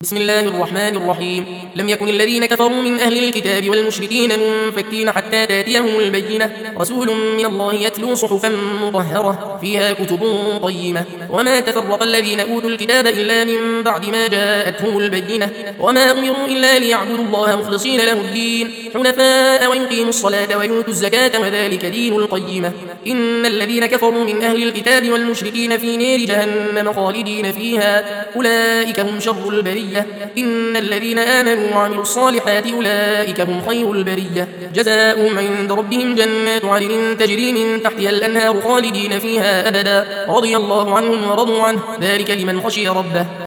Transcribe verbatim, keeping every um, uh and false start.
بسم الله الرحمن الرحيم. لم يكن الذين كفروا من أهل الكتاب والمشركين منفكين حتى تأتيهم البينة، رسول من الله يتلو صحفا مطهرة فيها كتب قيمة. وما تفرق الذين أوتوا الكتاب إلا من بعد ما جاءتهم البينة، وما أمروا إلا ليعبدوا الله مخلصين له الدين حنفاء ويقيموا الصلاة ويؤتوا الزكاة وذلك دين القيمة. إن الذين كفروا من أهل الكتاب والمشركين في نار جهنم خالدين فيها أولئك هم شر البرية. إن الذين آمنوا وعملوا الصالحات أولئك هم خير البرية، جزاؤهم عند ربهم جنات عدن تجري من تحتها الأنهار خالدين فيها أبدا، رضي الله عنهم ورضوا عنه، ذلك لمن خشي ربه.